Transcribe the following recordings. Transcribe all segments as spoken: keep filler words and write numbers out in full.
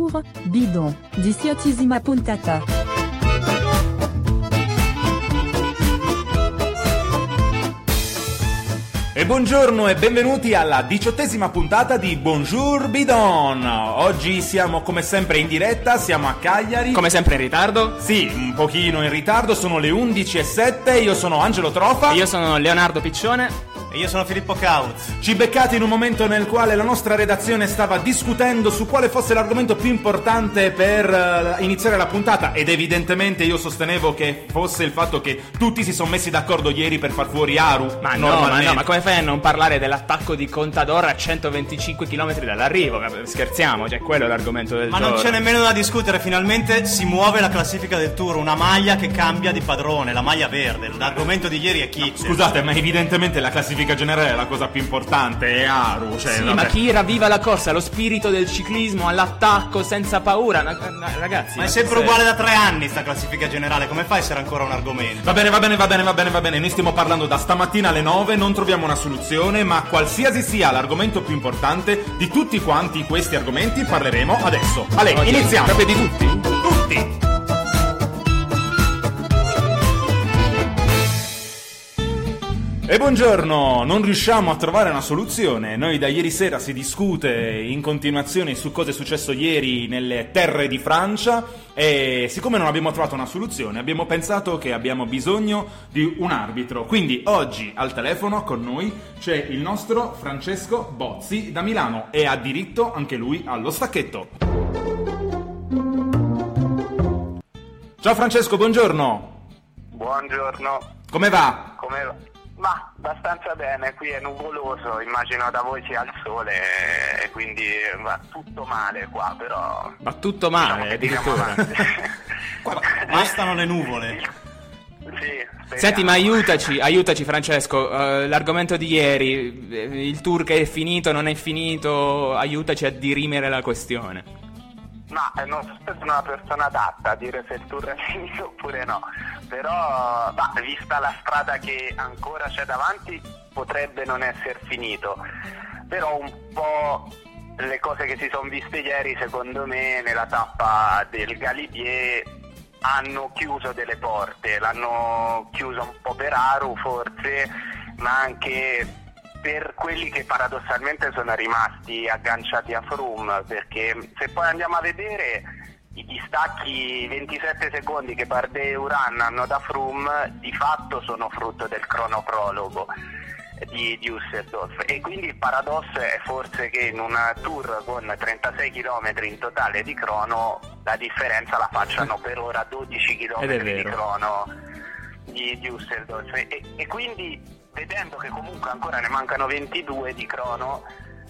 Bonjour, bidon, diciottesima puntata. E buongiorno e benvenuti alla diciottesima puntata di Bonjour Bidon. Oggi siamo come sempre in diretta, siamo a Cagliari. Come sempre in ritardo? Sì, un pochino in ritardo, sono le undici e sette, io sono Angelo Trofa. Io sono Leonardo Piccione. E io sono Filippo Cauz. Ci beccate in un momento nel quale la nostra redazione stava discutendo su quale fosse l'argomento più importante per uh, iniziare la puntata, ed evidentemente io sostenevo che fosse il fatto che tutti si sono messi d'accordo ieri per far fuori Aru. Ma no, ma no, ma come fai a non parlare dell'attacco di Contador a centoventicinque chilometri dall'arrivo? Scherziamo, cioè quello è l'argomento del Ma giorno. non c'è nemmeno da discutere, finalmente si muove la classifica del Tour, una maglia che cambia di padrone, la maglia verde. L'argomento di ieri è chi? No, scusate, ma evidentemente la classifica generale è la cosa più importante, è Aru, cioè, sì, vabbè. ma chi ravviva la corsa, lo spirito del ciclismo all'attacco senza paura, na, na, ragazzi. Ma è sempre uguale da tre anni sta classifica generale, come fa a essere ancora un argomento? Va bene, va bene, va bene, va bene, va bene. Noi stiamo parlando da stamattina alle nove, non troviamo una soluzione, ma qualsiasi sia l'argomento più importante, di tutti quanti questi argomenti parleremo adesso. Ale, Oggi, iniziamo. Proprio di tutti? Tutti. E buongiorno, non riusciamo a trovare una soluzione. Noi da ieri sera si discute in continuazione su cosa è successo ieri nelle terre di Francia e siccome non abbiamo trovato una soluzione abbiamo pensato che abbiamo bisogno di un arbitro. Quindi oggi al telefono con noi c'è il nostro Francesco Bozzi da Milano e ha diritto anche lui allo stacchetto. Ciao Francesco, buongiorno. Buongiorno. Come va? Come va? Ma abbastanza bene, qui è nuvoloso, immagino da voi sia il sole e quindi va tutto male qua, però... Va tutto male, addirittura. Bastano le nuvole. Sì, speriamo. Senti, ma aiutaci, aiutaci Francesco, uh, l'argomento di ieri, il tour che è finito, non è finito, aiutaci a dirimere la questione. Ma eh, non so se sono una persona adatta a dire se il tour è finito oppure no, però bah, vista la strada che ancora c'è davanti potrebbe non essere finito, però un po' le cose che si sono viste ieri secondo me nella tappa del Galibier hanno chiuso delle porte, l'hanno chiuso un po' per Aru forse, ma anche per quelli che paradossalmente sono rimasti agganciati a Froome, perché se poi andiamo a vedere i distacchi ventisette secondi che Bardet e Uran hanno da Froome di fatto sono frutto del cronoprologo di, di Düsseldorf, e quindi il paradosso è forse che in un tour con trentasei chilometri in totale di crono la differenza la facciano per ora dodici chilometri di crono di Düsseldorf, e, e quindi vedendo che comunque ancora ne mancano ventidue di crono,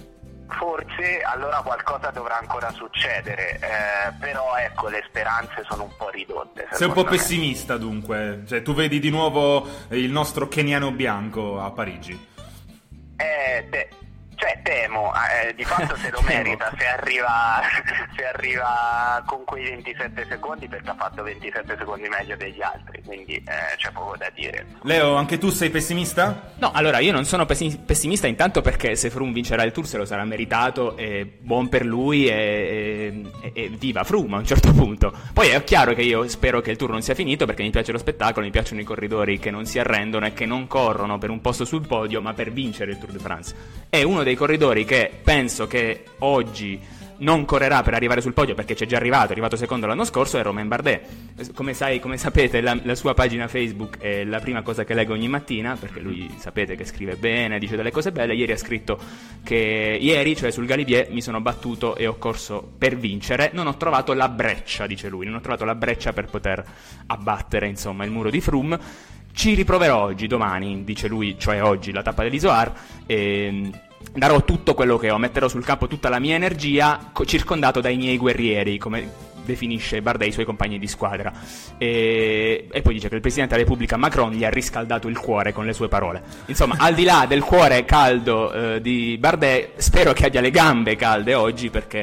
forse allora qualcosa dovrà ancora succedere, eh, però ecco le speranze sono un po' ridotte. Sei un po' me. pessimista dunque, cioè tu vedi di nuovo il nostro keniano bianco a Parigi. Eh, te, cioè temo, eh, di fatto se lo merita se arriva, se arriva con quei ventisette secondi, perché ha fatto ventisette secondi meglio degli altri, quindi eh, c'è poco da dire. Leo, anche tu sei pessimista? No, allora io non sono pessimista intanto perché se Froome vincerà il Tour se lo sarà meritato, e buon per lui e, e, e viva Froome a un certo punto. Poi è chiaro che io spero che il Tour non sia finito perché mi piace lo spettacolo, mi piacciono i corridori che non si arrendono e che non corrono per un posto sul podio ma per vincere il Tour de France. È uno dei corridori che penso che oggi non correrà per arrivare sul podio perché c'è già arrivato, è arrivato secondo l'anno scorso, è Romain Bardet. Come sai, come sapete, la, la sua pagina Facebook è la prima cosa che leggo ogni mattina, perché lui sapete che scrive bene, dice delle cose belle. Ieri ha scritto che ieri, cioè sul Galibier, mi sono battuto e ho corso per vincere, non ho trovato la breccia, dice lui, non ho trovato la breccia per poter abbattere, insomma, il muro di Froome. Ci riproverò oggi, domani, dice lui, cioè oggi, la tappa dell'Isoar, e darò tutto quello che ho, metterò sul campo tutta la mia energia, circondato dai miei guerrieri, come definisce Bardet i suoi compagni di squadra, e, e poi dice che il Presidente della Repubblica Macron gli ha riscaldato il cuore con le sue parole. Insomma, al di là del cuore caldo eh, di Bardet, spero che abbia le gambe calde oggi, perché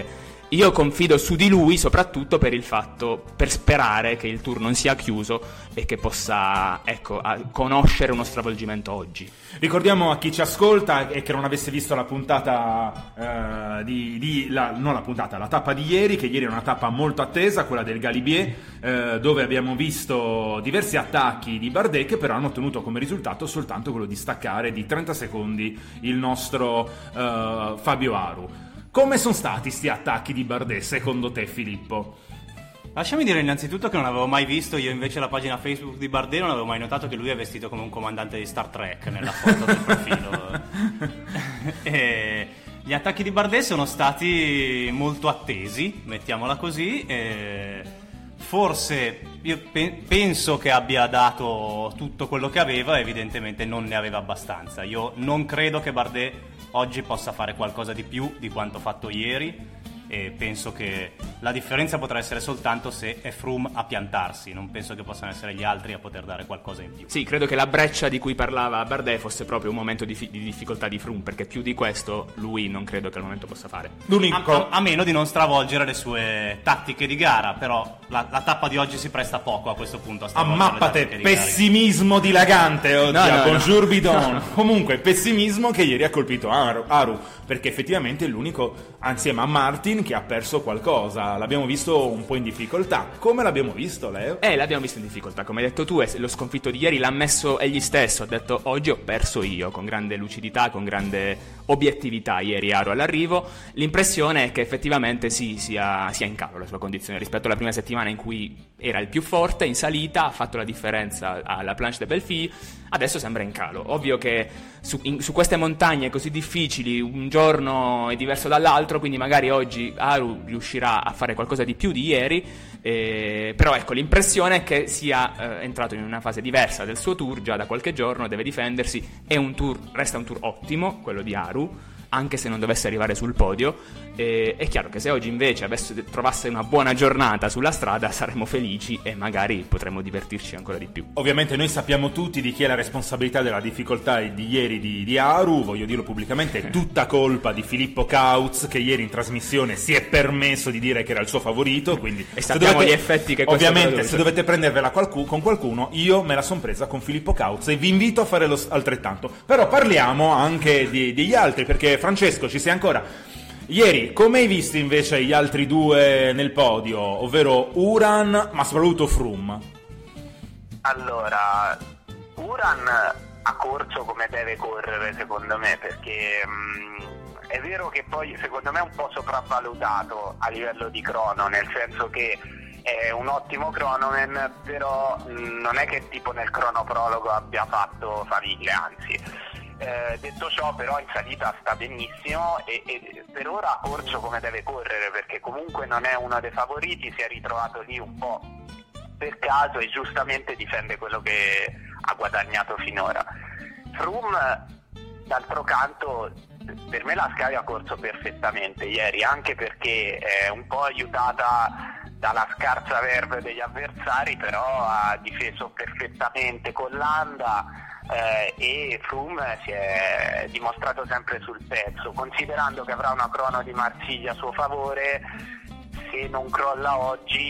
io confido su di lui soprattutto per il fatto, per sperare che il tour non sia chiuso e che possa, ecco, conoscere uno stravolgimento oggi. Ricordiamo a chi ci ascolta e che non avesse visto la puntata eh, di, di la, non la puntata, la tappa di ieri, che ieri è una tappa molto attesa, quella del Galibier, eh, dove abbiamo visto diversi attacchi di Bardet che però hanno ottenuto come risultato soltanto quello di staccare di trenta secondi il nostro eh, Fabio Aru. Come sono stati sti attacchi di Bardet secondo te, Filippo? Lasciami dire innanzitutto che non avevo mai visto, io invece la pagina Facebook di Bardet non avevo mai notato che lui è vestito come un comandante di Star Trek nella foto del profilo. E gli attacchi di Bardet sono stati molto attesi, mettiamola così, e forse io pe- penso che abbia dato tutto quello che aveva, evidentemente non ne aveva abbastanza. Io non credo che Bardet oggi possa fare qualcosa di più di quanto fatto ieri, e penso che la differenza potrà essere soltanto se è Froome a piantarsi, non penso che possano essere gli altri a poter dare qualcosa in più. Sì, credo che la breccia di cui parlava Bardet fosse proprio un momento di, fi- di difficoltà di Froome, perché più di questo lui non credo che al momento possa fare. L'unico... A, a, a meno di non stravolgere le sue tattiche di gara, però la, la tappa di oggi si presta poco a questo punto a stravolgere Ammappate, le tattiche di pessimismo dilagante oggi No, a no, Bonjour no. Bidon. No. Comunque pessimismo che ieri ha colpito Aru, Aru, perché effettivamente è l'unico, insieme a Martin, che ha perso qualcosa. L'abbiamo visto un po' in difficoltà. Come l'abbiamo visto, Leo? Eh, l'abbiamo visto in difficoltà, come hai detto tu, e lo sconfitto di ieri l'ha ammesso egli stesso, ha detto oggi ho perso io, con grande lucidità, con grande obiettività ieri Aru all'arrivo. L'impressione è che effettivamente sì, sia, sia in calo la sua condizione rispetto alla prima settimana in cui era il più forte, in salita, ha fatto la differenza alla Planche de Belleville, adesso sembra in calo. Ovvio che su, in, su queste montagne così difficili un giorno è diverso dall'altro, quindi magari oggi Aru riuscirà a fare qualcosa di più di ieri, eh, però ecco, l'impressione è che sia eh, entrato in una fase diversa del suo tour, già da qualche giorno deve difendersi, è un tour, resta un tour ottimo quello di Aru, anche se non dovesse arrivare sul podio. E è chiaro che se oggi invece avesse, trovasse una buona giornata sulla strada saremmo felici e magari potremmo divertirci ancora di più. Ovviamente noi sappiamo tutti di chi è la responsabilità della difficoltà di ieri di, di Aru, voglio dirlo pubblicamente, è tutta colpa di Filippo Kautz, che ieri in trasmissione si è permesso di dire che era il suo favorito, quindi e sappiamo dovete, gli effetti che questo ovviamente produce. Se dovete prendervela qualcu- con qualcuno, io me la son presa con Filippo Kautz e vi invito a fare lo altrettanto. Però parliamo anche di, degli altri, perché Francesco, ci sei ancora? Ieri, come hai visto invece gli altri due nel podio, ovvero Uran, ma soprattutto Froome? Allora, Uran ha corso come deve correre secondo me, perché mh, è vero che poi secondo me è un po' sopravvalutato a livello di crono, nel senso che è un ottimo cronoman, però mh, non è che tipo nel cronoprologo abbia fatto faville, anzi. Eh, detto ciò, però in salita sta benissimo e, e per ora ha corso come deve correre, perché comunque non è uno dei favoriti, si è ritrovato lì un po' per caso e giustamente difende quello che ha guadagnato finora. Froome, d'altro canto, per me la Sky ha corso perfettamente ieri, anche perché è un po' aiutata dalla scarsa verve degli avversari, però ha difeso perfettamente con Landa. Eh, e Froome si è dimostrato sempre sul pezzo, considerando che avrà una crono di Marsiglia a suo favore. Se non crolla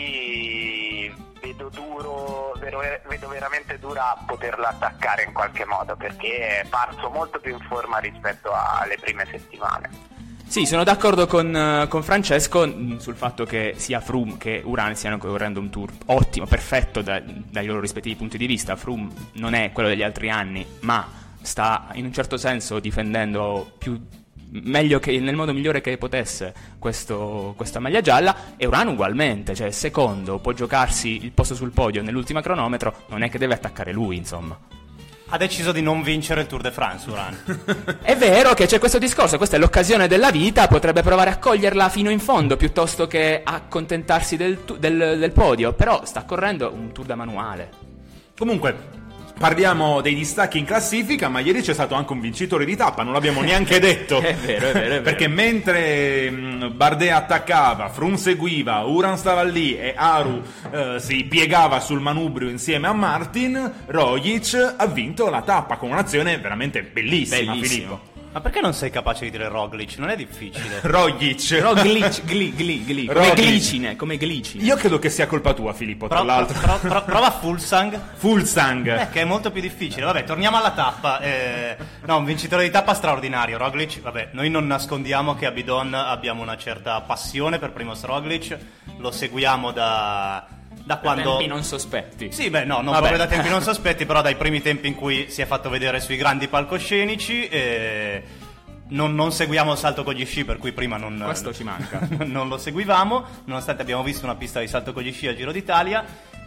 oggi vedo duro, vedo, vedo veramente dura poterla attaccare in qualche modo, perché è parso molto più in forma rispetto alle prime settimane. Sì, sono d'accordo con, con Francesco mh, sul fatto che sia Froome che Uran stiano correndo un tour ottimo, perfetto da, dai loro rispettivi punti di vista. Froome non è quello degli altri anni, ma sta in un certo senso difendendo più meglio che nel modo migliore che potesse questo, questa maglia gialla, e Uran ugualmente, cioè secondo, può giocarsi il posto sul podio nell'ultima cronometro, non è che deve attaccare lui, insomma. Ha deciso di non vincere il Tour de France, Uran. È vero che c'è questo discorso, questa è l'occasione della vita, potrebbe provare a coglierla fino in fondo piuttosto che accontentarsi del, del, del podio, però sta correndo un Tour da manuale. Comunque, parliamo dei distacchi in classifica, ma ieri c'è stato anche un vincitore di tappa, non l'abbiamo neanche detto. È vero, è vero, è vero. Perché mentre mh, Bardet attaccava, Froome seguiva, Uran stava lì e Aru eh, si piegava sul manubrio insieme a Martin, Roglic ha vinto la tappa con un'azione veramente bellissima, Bellissimo. Filippo. Ma perché non sei capace di dire Roglic? Non è difficile. Roglic. Roglic, gli, gli, gli. Come Roglic. glicine, come glicine. Io credo che sia colpa tua, Filippo, tra Pro- l'altro. pro- pro- prova Fulsang. Fulsang. Eh, che è molto più difficile. Vabbè, torniamo alla tappa. Eh, no, un vincitore di tappa straordinario. Roglic, vabbè, noi non nascondiamo che a Bidon abbiamo una certa passione per Primož Roglic. Lo seguiamo da... da quando... tempi non sospetti. Sì, beh, no, non Vabbè. proprio da tempi non sospetti, però dai primi tempi in cui si è fatto vedere sui grandi palcoscenici. E... Non, non seguiamo il salto con gli sci, per cui prima non, Questo ci manca. non lo seguivamo, nonostante abbiamo visto una pista di salto con gli sci al Giro d'Italia.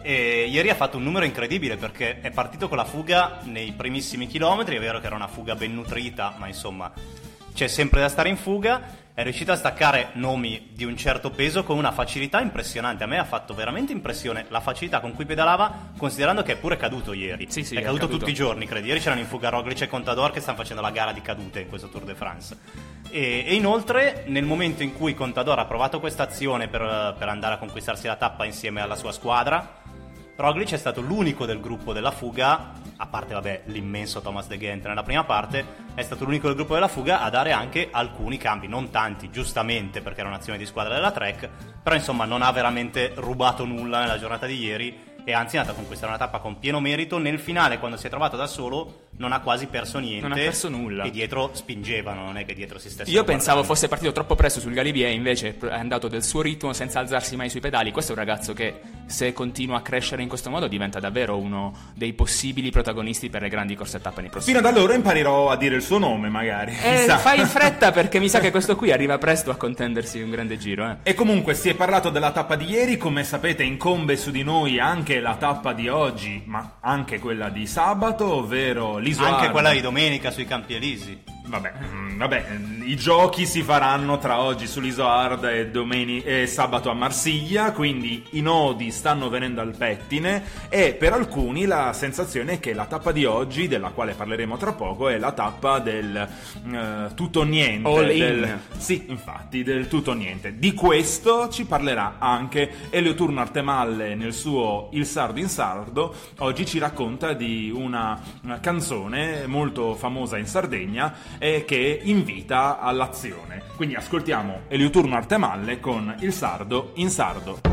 E ieri ha fatto un numero incredibile perché è partito con la fuga nei primissimi chilometri. È vero che era una fuga ben nutrita, ma insomma c'è sempre da stare in fuga. È riuscito a staccare nomi di un certo peso con una facilità impressionante. A me ha fatto veramente impressione la facilità con cui pedalava, considerando che è pure caduto ieri. Sì, sì, è, è caduto, caduto tutti i giorni, credo. Ieri c'erano in fuga Roglic e Contador che stanno facendo la gara di cadute in questo Tour de France. E, e inoltre, nel momento in cui Contador ha provato questa azione per, per andare a conquistarsi la tappa insieme alla sua squadra, Roglic è stato l'unico del gruppo della fuga, a parte vabbè l'immenso Thomas De Gendt nella prima parte, è stato l'unico del gruppo della fuga a dare anche alcuni cambi, non tanti, giustamente perché era un'azione di squadra della Trek, però insomma non ha veramente rubato nulla nella giornata di ieri e anzi è andato a conquistare una tappa con pieno merito. Nel finale, quando si è trovato da solo, non ha quasi perso niente. Non ha perso nulla. E dietro spingevano, non è che dietro si stesse Io pensavo fosse partito troppo presto sul Galibier, invece è andato del suo ritmo senza alzarsi mai sui pedali. Questo è un ragazzo che, se continua a crescere in questo modo, diventa davvero uno dei possibili protagonisti per le grandi corse a tappa nei prossimi Fino anni. ad allora imparerò a dire il suo nome, magari. Eh, Chissà. fai in fretta perché mi sa che questo qui arriva presto a contendersi un grande giro. Eh. E comunque si è parlato della tappa di ieri, come sapete incombe su di noi anche la tappa di oggi, ma anche quella di sabato, ovvero l'Isoardo. anche quella di domenica sui Campi Elisi. Vabbè, mm, vabbè, i giochi si faranno tra oggi sull'Isoard e, domeni- e sabato a Marsiglia, quindi i nodi stanno venendo al pettine e per alcuni la sensazione è che la tappa di oggi, della quale parleremo tra poco, è la tappa del eh, tutto o niente. All in. Del, sì, infatti, del tutto o niente. Di questo ci parlerà anche Elio Turno Artemalle nel suo Il Sardo in Sardo. Oggi ci racconta di una, una canzone molto famosa in Sardegna e che invita all'azione. Quindi ascoltiamo Elio Turno Artemalle con Il Sardo in Sardo.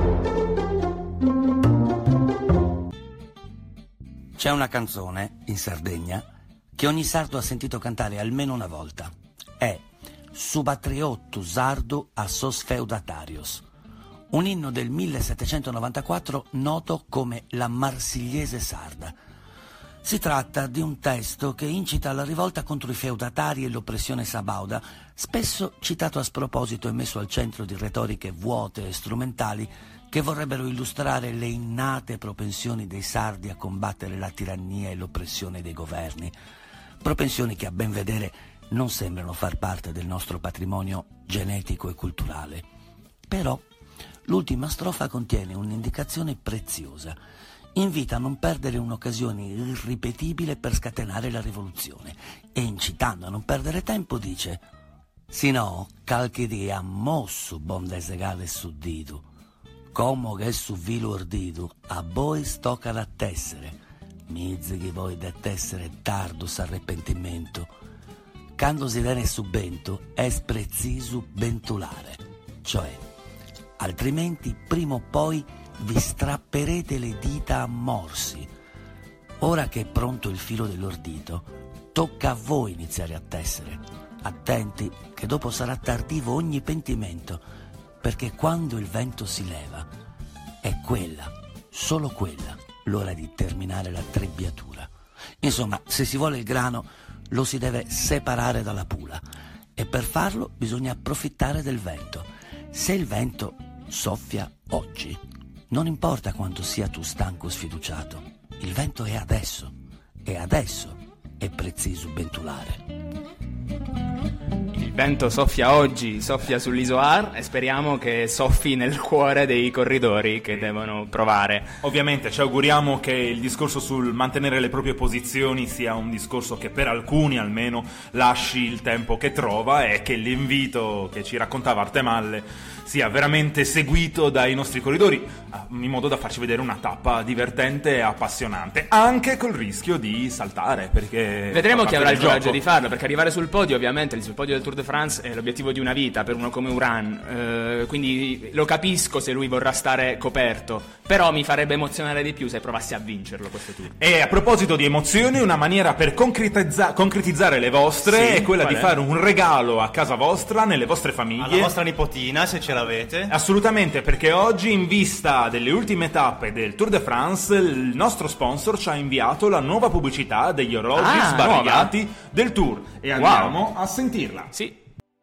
C'è una canzone in Sardegna che ogni sardo ha sentito cantare almeno una volta. È Subatriottu Sardo a sos feudatarios, un inno del millesettecentonovantaquattro noto come la Marsigliese sarda. Si tratta di un testo che incita alla rivolta contro i feudatari e l'oppressione sabauda, spesso citato a sproposito e messo al centro di retoriche vuote e strumentali che vorrebbero illustrare le innate propensioni dei sardi a combattere la tirannia e l'oppressione dei governi, propensioni che a ben vedere non sembrano far parte del nostro patrimonio genetico e culturale. Però l'ultima strofa contiene un'indicazione preziosa. Invita a non perdere un'occasione irripetibile per scatenare la rivoluzione e, incitando a non perdere tempo, dice: «Si no, calchi dia mosso bon desegale sudditu, como che su vilo orditu, a voi stocca la tessere, mizzichi voi da tessere tardo s'arrepentimento, quando si viene subento es preciso bentulare, cioè, altrimenti prima o poi vi strapperete le dita a morsi. Ora che è pronto il filo dell'ordito, tocca a voi iniziare a tessere. Attenti che dopo sarà tardivo ogni pentimento, perché quando il vento si leva, è quella, solo quella, l'ora di terminare la trebbiatura. Insomma, se si vuole il grano, lo si deve separare dalla pula, e per farlo bisogna approfittare del vento. Se il vento soffia oggi, non importa quanto sia tu stanco o sfiduciato, il vento è adesso, e adesso è preciso bentulare. Il vento soffia oggi, soffia sull'Isoar e speriamo che soffi nel cuore dei corridori che devono provare. Ovviamente ci auguriamo che il discorso sul mantenere le proprie posizioni sia un discorso che per alcuni almeno lasci il tempo che trova e che l'invito che ci raccontava Artemalle sia veramente seguito dai nostri corridori, in modo da farci vedere una tappa divertente e appassionante, anche col rischio di saltare, perché vedremo chi avrà il gioco. coraggio di farlo, perché arrivare sul podio, ovviamente sul podio del Tour de France è l'obiettivo di una vita per uno come Uran, eh, quindi lo capisco se lui vorrà stare coperto, però mi farebbe emozionare di più se provassi a vincerlo questo Tour. E a proposito di emozioni, una maniera per concretizza- concretizzare le vostre Sì, è quella di è? fare un regalo a casa vostra, nelle vostre famiglie. Alla vostra nipotina, se ce l'avete. Assolutamente, perché oggi, in vista delle ultime tappe del Tour de France, il nostro sponsor ci ha inviato la nuova pubblicità degli orologi Ah, sbaragliati nuova? del Tour e andiamo a sentirla. Sì.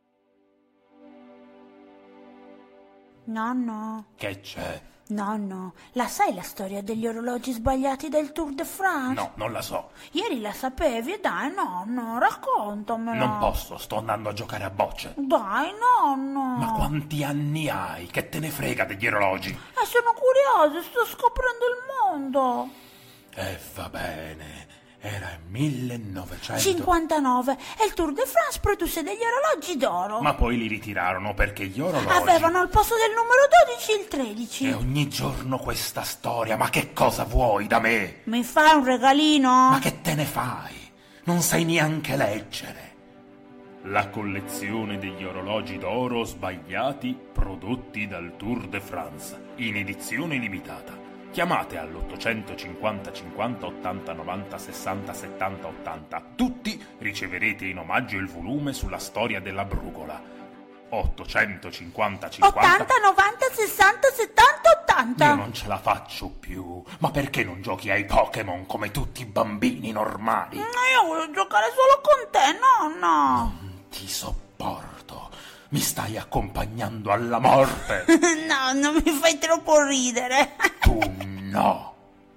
Nonno, Che c'è? nonno, la sai la storia degli orologi sbagliati del Tour de France? No, non la so. Ieri la sapevi? Dai, nonno, raccontamela. Non posso, sto andando a giocare a bocce. Dai, nonno. Ma quanti anni hai? Che te ne frega degli orologi? Eh, sono curioso, sto scoprendo il mondo. E va bene. Era il millenovecento... cinquantanove e il Tour de France produsse degli orologi d'oro. Ma poi li ritirarono perché gli orologi... Avevano al posto del numero dodici il tredici. E ogni giorno questa storia, ma che cosa vuoi da me? Mi fai un regalino? Ma che te ne fai? Non sai neanche leggere. La collezione degli orologi d'oro sbagliati prodotti dal Tour de France, in edizione limitata. Chiamate all'ottocentocinquanta cinquanta ottanta novanta sessanta settanta ottanta. Tutti riceverete in omaggio il volume sulla storia della brugola. ottocentocinquanta cinquanta ottanta, novanta, sessanta, settanta, ottanta. Io non ce la faccio più. Ma perché non giochi ai Pokémon come tutti i bambini normali? Ma io voglio giocare solo con te, nonno. Non ti sopporto. Mi stai accompagnando alla morte. No, non mi fai troppo ridere. Tu no.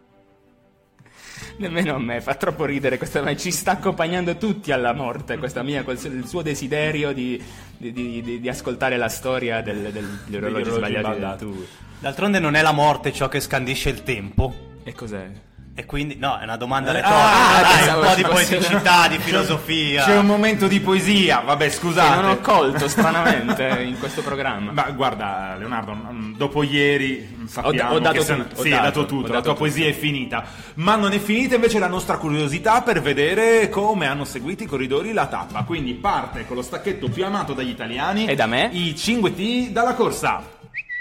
Nemmeno a me fa troppo ridere questa, ma ci sta accompagnando tutti alla morte questa mia, col, il suo desiderio di, di, di, di, di ascoltare la storia del, del, degli orologi sbagliati del Tour. D'altronde non è la morte ciò che scandisce il tempo. E cos'è? E quindi, no, è una domanda Ah, retorica. Dai, pensavo un po' ci di fosse- poeticità, di filosofia. C'è un momento di poesia, vabbè, Che scusate. non ho colto stranamente in questo programma. Ma guarda, Leonardo, mm, dopo ieri sappiamo Ho- ho dato che se- tutto, ho sì, dato, hai dato ho tutto, dato la tua tutto. poesia è finita. Ma non è finita invece la nostra curiosità per vedere come hanno seguito i corridori la tappa. Quindi parte con lo stacchetto più amato dagli italiani E da me? i cinque T dalla corsa.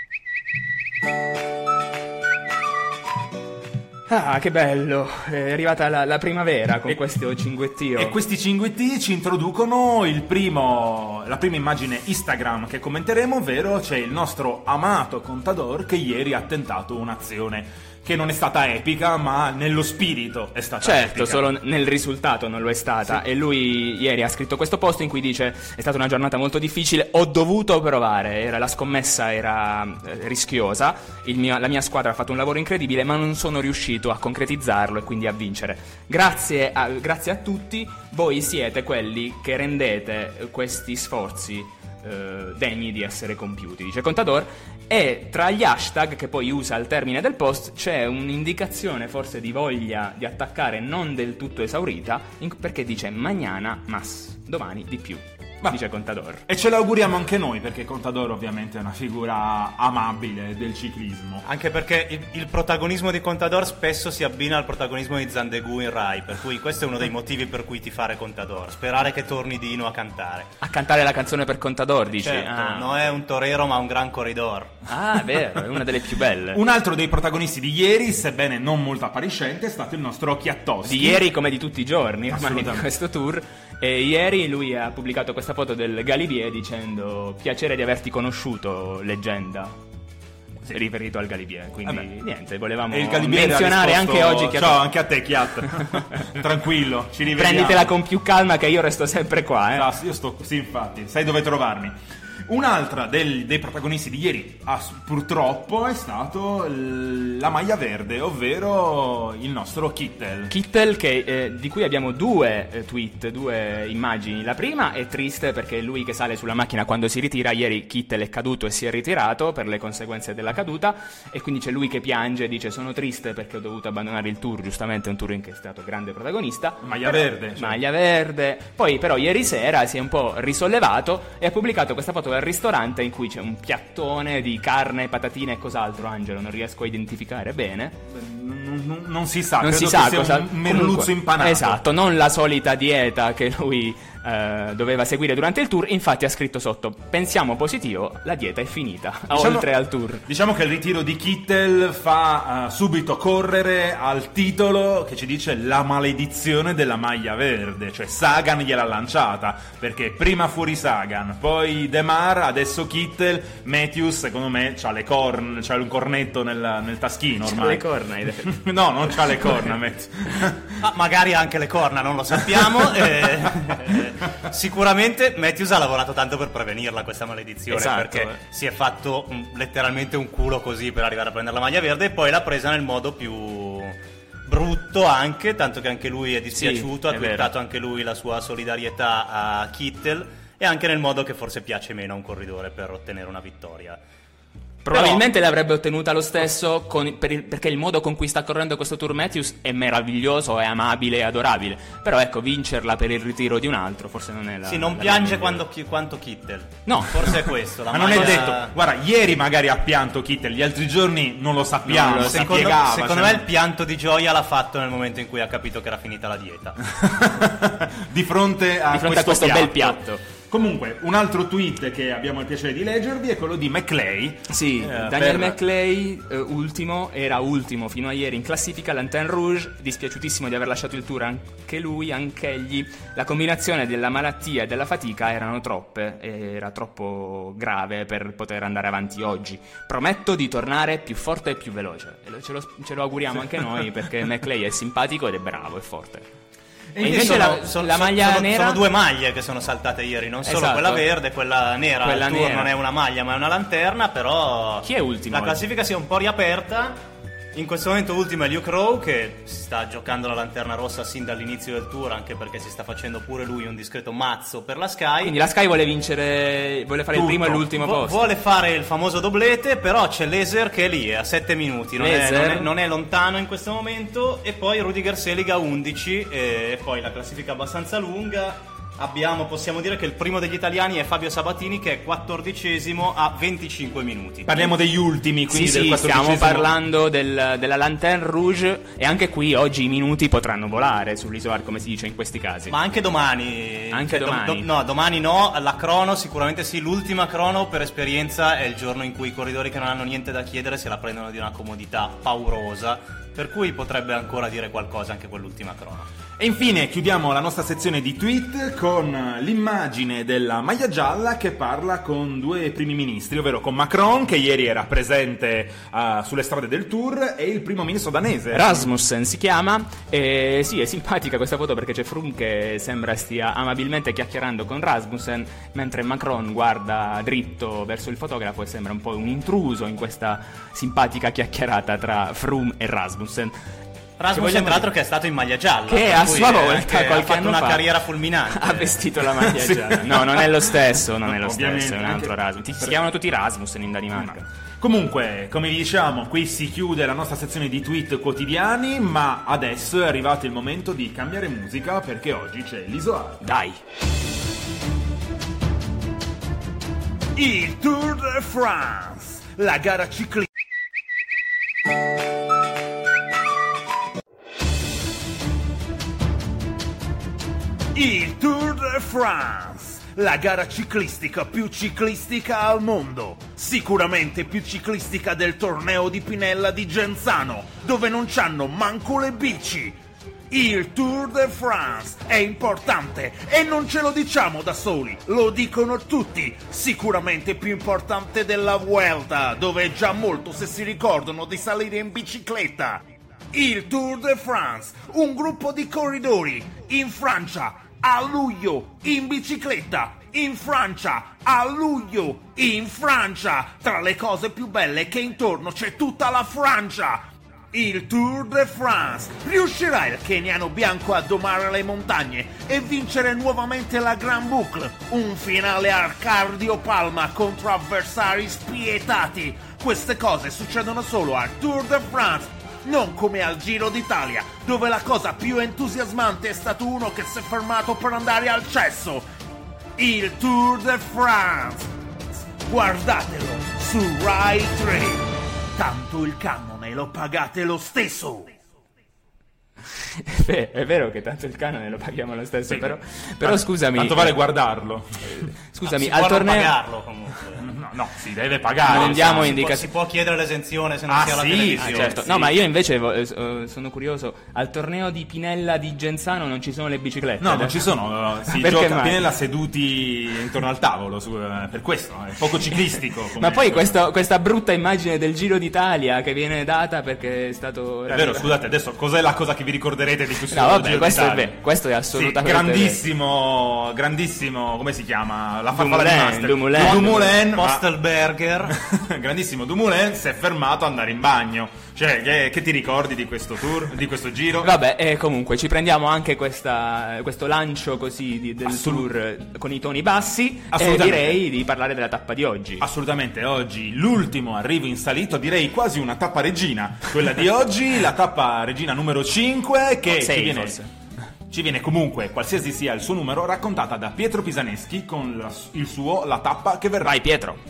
Ah, che bello, è arrivata la, la primavera con questo cinguettio. E questi cinque T ci introducono il primo, la prima immagine Instagram che commenteremo, ovvero c'è il nostro amato Contador che ieri ha tentato un'azione che non è stata epica, ma nello spirito è stata Certo, epica. solo nel risultato non lo è stata. E lui ieri ha scritto questo post in cui dice: è stata una giornata molto difficile, ho dovuto provare, era, la scommessa era eh, rischiosa, il mio, la mia squadra ha fatto un lavoro incredibile, ma non sono riuscito a concretizzarlo e quindi a vincere. Grazie a, grazie a tutti, voi siete quelli che rendete questi sforzi eh, degni di essere compiuti, dice Contador. E tra gli hashtag che poi usa al termine del post c'è un'indicazione forse di voglia di attaccare non del tutto esaurita, in- perché dice mañana más, domani di più, Ma- dice Contador. E ce l'auguriamo anche noi, perché Contador ovviamente è una figura amabile del ciclismo. Anche perché il, il protagonismo di Contador spesso si abbina al protagonismo di Zandegù in Rai, per cui questo è uno dei motivi per cui tifare Contador, sperare che torni Dino a cantare. A cantare la canzone per Contador, dici? Certo, ah. non è un torero ma un gran corridor. Ah, è vero, è una delle più belle. Un altro dei protagonisti di ieri, sebbene non molto appariscente, è stato il nostro Chiattoschi. Di ieri come di tutti i giorni ormai di Assolutamente. questo tour. E ieri lui ha pubblicato questa foto del Galibier dicendo: piacere di averti conosciuto, leggenda. Riferito al Galibier. Quindi Vabbè. niente, volevamo E il Galibier ha menzionare risposto, anche oggi Chiat- ciao, anche a te Chiat. Tranquillo, ci rivediamo. Prenditela con più calma che io resto sempre qua, eh. Ah, io sto, sì, infatti, sai dove trovarmi. Un'altra del, dei protagonisti di ieri, ah, purtroppo, è stato l- la maglia verde, ovvero il nostro Kittel. Kittel che, eh, di cui abbiamo due eh, tweet, due immagini. La prima è triste perché è lui che sale sulla macchina quando si ritira. Ieri Kittel è caduto e si è ritirato per le conseguenze della caduta, e quindi c'è lui che piange e dice: sono triste perché ho dovuto abbandonare il Tour, giustamente un Tour in cui è stato grande protagonista. Maglia però, verde. Cioè. Maglia verde. Poi però ieri sera si è un po' risollevato e ha pubblicato questa foto al ristorante in cui c'è un piattone di carne, patatine e cos'altro. Angelo, non riesco a identificare bene. Non, non, non si sa, non credo si sa che sia cosa, un merluzzo comunque, impanato. Esatto, non la solita dieta che lui eh, doveva seguire durante il tour. Infatti ha scritto sotto: pensiamo positivo, la dieta è finita, diciamo, oltre al tour. Diciamo che il ritiro di Kittel fa uh, subito correre al titolo che ci dice la maledizione della maglia verde, cioè Sagan gliel'ha lanciata, perché prima fuori Sagan, poi De Mar, adesso Kittel. Matthews secondo me c'ha le corna, c'ha un cornetto nel, nel taschino ormai. C'ha le corna, hai detto. No, non c'ha le corna Matthews. Ah, magari anche le corna, non lo sappiamo. eh, eh, sicuramente Matthews ha lavorato tanto per prevenirla questa maledizione, esatto, perché eh. si è fatto um, letteralmente un culo così per arrivare a prendere la maglia verde, e poi l'ha presa nel modo più brutto anche, tanto che anche lui è dispiaciuto, sì, ha è twittato vero. anche lui la sua solidarietà a Kittel, e anche nel modo che forse piace meno a un corridore per ottenere una vittoria. Probabilmente l'avrebbe ottenuta lo stesso con, per il, perché il modo con cui sta correndo questo Tour Matthews è meraviglioso, è amabile, è adorabile. Però ecco, vincerla per il ritiro di un altro forse non è la... Sì, non la piange quando, chi, quanto Kittel. No. Forse è questo. La Ma non è maglia... detto. Guarda, ieri magari ha pianto Kittel, gli altri giorni non lo sappiamo. Non lo si Secondo, piegava, secondo cioè... me il pianto di gioia l'ha fatto nel momento in cui ha capito che era finita la dieta. di fronte a Di fronte a questo, questo bel piatto. piatto. Comunque, un altro tweet che abbiamo il piacere di leggervi è quello di McClay. Sì, eh, Daniel per... McClay, eh, ultimo, era ultimo fino a ieri in classifica, Lanterne Rouge, dispiaciutissimo di aver lasciato il Tour anche lui, anch'egli. La combinazione della malattia e della fatica erano troppe, era troppo grave per poter andare avanti oggi. Prometto di tornare più forte e più veloce. E lo, ce, lo, ce lo auguriamo anche noi, perché McClay è simpatico ed è bravo, è forte. E E invece sono, la, sono- la maglia sono- nera... sono due maglie che sono saltate ieri, non solo Esatto. quella verde, quella nera. Quella il Tour nera. non è una maglia ma è una lanterna, però Chi è ultimo la oggi? classifica si è un po' riaperta. In questo momento ultimo è Luke Rowe, che si sta giocando la lanterna rossa sin dall'inizio del Tour, anche perché si sta facendo pure lui un discreto mazzo per la Sky. Quindi la Sky vuole vincere, vuole fare Tutto. il primo e l'ultimo Vu- posto. Vuole fare il famoso doblete, però c'è Leser che è lì, è a sette minuti, non è, Leser. non, è, non è lontano in questo momento, e poi Rudiger Selig a undici, e poi la classifica è abbastanza lunga. Abbiamo, possiamo dire che il primo degli italiani è Fabio Sabatini, che è quattordicesimo a venticinque minuti. Parliamo degli ultimi, quindi Sì, del sì, stiamo quattordicesimo. parlando del, della Lanterne Rouge, e anche qui oggi i minuti potranno volare sull'isoar, come si dice in questi casi. Ma anche domani. Anche Cioè, do- domani. do- no, domani no, la crono sicuramente sì, l'ultima crono per esperienza è il giorno in cui i corridori che non hanno niente da chiedere se la prendono di una comodità paurosa, per cui potrebbe ancora dire qualcosa anche quell'ultima crono. E infine chiudiamo la nostra sezione di tweet con l'immagine della maglia gialla che parla con due primi ministri, ovvero con Macron, che ieri era presente uh, sulle strade del Tour, e il primo ministro danese. Rasmussen si chiama, e sì, è simpatica questa foto perché c'è Froome che sembra stia amabilmente chiacchierando con Rasmussen, mentre Macron guarda dritto verso il fotografo e sembra un po' un intruso in questa simpatica chiacchierata tra Froome e Rasmussen. Rasmussen, tra l'altro, che è stato in maglia gialla, Che per a cui, sua eh, volta che ha qualche fatto anno una fa carriera fulminante. ha vestito la maglia Sì. gialla. No, non è lo stesso, non è lo Ovviamente, stesso, è un altro anche- Rasmussen. Si chiamano tutti Rasmussen in Danimarca. Comunque, come vi diciamo, qui si chiude la nostra sezione di tweet quotidiani, ma adesso è arrivato il momento di cambiare musica, perché oggi c'è l'Isoar. Dai. Il Tour de France, la gara ciclistica. Il Tour de France, la gara ciclistica più ciclistica al mondo, sicuramente più ciclistica del torneo di Pinella di Genzano, dove non c'hanno manco le bici. Il Tour de France è importante e non ce lo diciamo da soli, lo dicono tutti, sicuramente più importante della Vuelta, dove è già molto se si ricordano di salire in bicicletta. Il Tour de France, un gruppo di corridori in Francia, a luglio, in bicicletta, in Francia, a luglio, in Francia. Tra le cose più belle che intorno c'è tutta la Francia. Il Tour de France. Riuscirà il keniano bianco a domare le montagne e vincere nuovamente la Grand Boucle? Un finale al cardiopalma contro avversari spietati. Queste cose succedono solo al Tour de France, non come al Giro d'Italia, dove la cosa più entusiasmante è stato uno che si è fermato per andare al cesso. Il Tour de France. Guardatelo su Rai tre. Tanto il canone lo pagate lo stesso. Beh, è vero che tanto il canone lo paghiamo lo stesso, Sì. però, però Tanto- scusami. Tanto vale guardarlo. Scusami, si al può non torneo. pagarlo comunque. No, no, si deve pagare. Non diamo Si può, indicazioni. si può chiedere l'esenzione se non Ah, si ha la sì, televisione. Ah, certo. sì. No, ma io invece vo- eh, sono curioso. Al torneo di Pinella di Genzano non ci sono le biciclette? No, non ci sono, si Perché gioca a mai? Pinella seduti intorno al tavolo, su- eh, per questo, è poco ciclistico. come- Ma poi questo- questa brutta immagine del Giro d'Italia che viene data perché è stato... È vero, scusate, adesso cos'è la cosa che vi ricorderete di questo No, vabbè, Giro questo è d'Italia? vero, questo è assolutamente Sì, grandissimo, grandissimo, come si chiama? La farfalla Dumoulin, di Master. Dumoulin. Dumoulin, ma- Postelberger. grandissimo Dumoulin si è fermato ad andare in bagno. Cioè, che, che ti ricordi di questo tour, di questo giro? Vabbè, e comunque ci prendiamo anche questa, questo lancio così di- del Assolut- tour eh, con i toni bassi e Assolutamente. direi di parlare della tappa di oggi. Assolutamente, oggi l'ultimo arrivo in salito, direi quasi una tappa regina. Quella di oggi, la tappa regina numero cinque, che Sei, ci viene, forse. ci viene comunque, qualsiasi sia il suo numero, raccontata da Pietro Pisaneschi con la- il suo La tappa che verrà. Vai Pietro.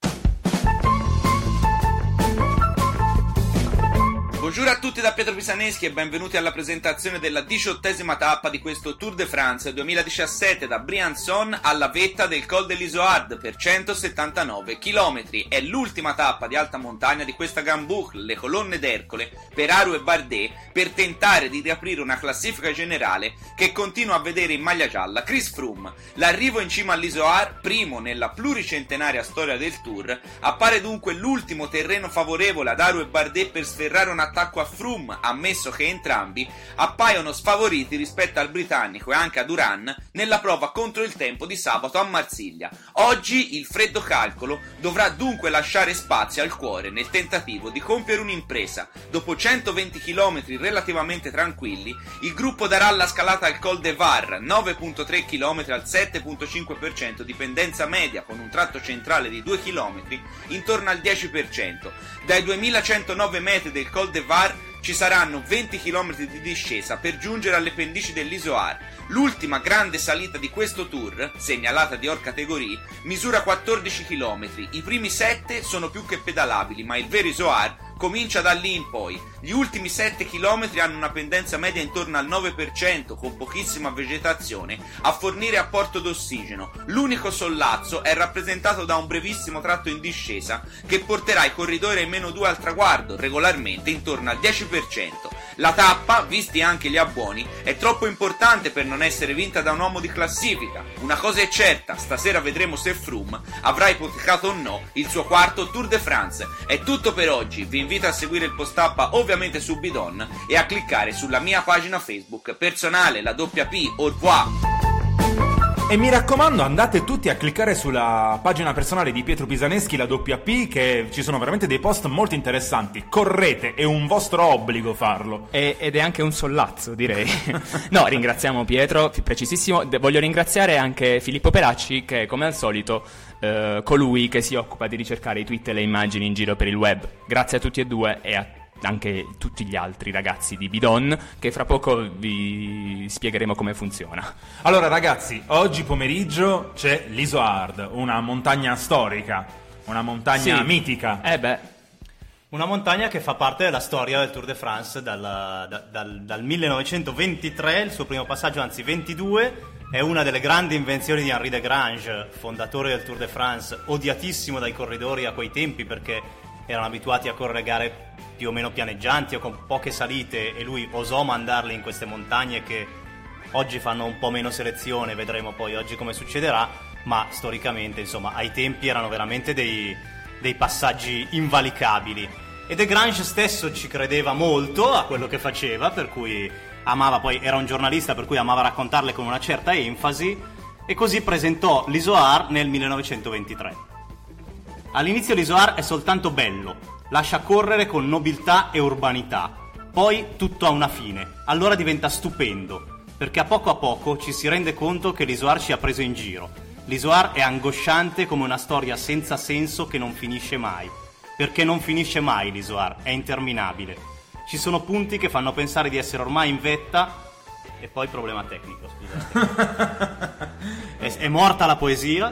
Buongiorno a tutti da Pietro Pisaneschi e benvenuti alla presentazione della diciottesima tappa di questo Tour de France duemiladiciassette da Briançon alla vetta del Col de l'Isoard per centosettantanove chilometri. È l'ultima tappa di alta montagna di questa Grand Boucle, le colonne d'Ercole, per Aru e Bardet, per tentare di riaprire una classifica generale che continua a vedere in maglia gialla Chris Froome. L'arrivo in cima all'Isoard, primo nella pluricentenaria storia del Tour, appare dunque l'ultimo terreno favorevole ad Aru e Bardet per sferrare un attacco a Froome, ammesso che entrambi appaiono sfavoriti rispetto al britannico e anche a Duran nella prova contro il tempo di sabato a Marsiglia. Oggi il freddo calcolo dovrà dunque lasciare spazio al cuore nel tentativo di compiere un'impresa. Dopo centoventi chilometri relativamente tranquilli, il gruppo darà la scalata al Col de Var, nove virgola tre chilometri al sette virgola cinque per cento di pendenza media con un tratto centrale di due chilometri intorno al dieci per cento. Dai duemilacentonove metri del Col de Var ci saranno venti chilometri di discesa per giungere alle pendici dell'Isoard. L'ultima grande salita di questo tour, segnalata di hors categorie, misura quattordici chilometri. I primi sette sono più che pedalabili, ma il vero Isoard comincia da lì in poi. Gli ultimi sette chilometri hanno una pendenza media intorno al nove per cento, con pochissima vegetazione a fornire apporto d'ossigeno. L'unico sollazzo è rappresentato da un brevissimo tratto in discesa che porterà i corridori ai meno due al traguardo, regolarmente intorno al dieci per cento. La tappa, visti anche gli abbuoni, è troppo importante per non essere vinta da un uomo di classifica. Una cosa è certa, stasera vedremo se Froome avrà ipotecato o no il suo quarto Tour de France. È tutto per oggi, vi invito a seguire il post tappa ovviamente su Bidon e a cliccare sulla mia pagina Facebook personale, la doppia P, au revoir. E mi raccomando, andate tutti a cliccare sulla pagina personale di Pietro Pisaneschi, la doppia P, che ci sono veramente dei post molto interessanti. Correte, è un vostro obbligo farlo. E- ed è anche un sollazzo, direi. No, ringraziamo Pietro, f- precisissimo. De- voglio ringraziare anche Filippo Peracci, che è come al solito eh, colui che si occupa di ricercare i tweet e le immagini in giro per il web. Grazie a tutti e due e a anche tutti gli altri ragazzi di Bidon, che fra poco vi spiegheremo come funziona. Allora ragazzi, oggi pomeriggio c'è l'Isoard, una montagna storica, una montagna Sì. mitica. Eh beh, Una montagna che fa parte della storia del Tour de France dal, da- dal, dal millenovecentoventitré, il suo primo passaggio, anzi ventidue, è una delle grandi invenzioni di Henri Desgranges, fondatore del Tour de France, odiatissimo dai corridori a quei tempi perché erano abituati a correre gare più o meno pianeggianti o con poche salite, e lui osò mandarli in queste montagne che oggi fanno un po' meno selezione, vedremo poi oggi come succederà, ma storicamente, insomma, ai tempi erano veramente dei, dei passaggi invalicabili. E Desgranges stesso ci credeva molto a quello che faceva, per cui amava, poi era un giornalista per cui amava raccontarle con una certa enfasi, e così presentò l'Isoar nel millenovecentoventitré. All'inizio l'Isoar è soltanto bello, lascia correre con nobiltà e urbanità, poi tutto ha una fine, allora diventa stupendo, perché a poco a poco ci si rende conto che l'Isoar ci ha preso in giro. L'Isoar è angosciante come una storia senza senso che non finisce mai, perché non finisce mai l'Isoar, è interminabile. Ci sono punti che fanno pensare di essere ormai in vetta. E poi problema tecnico, scusate. è, è morta la poesia.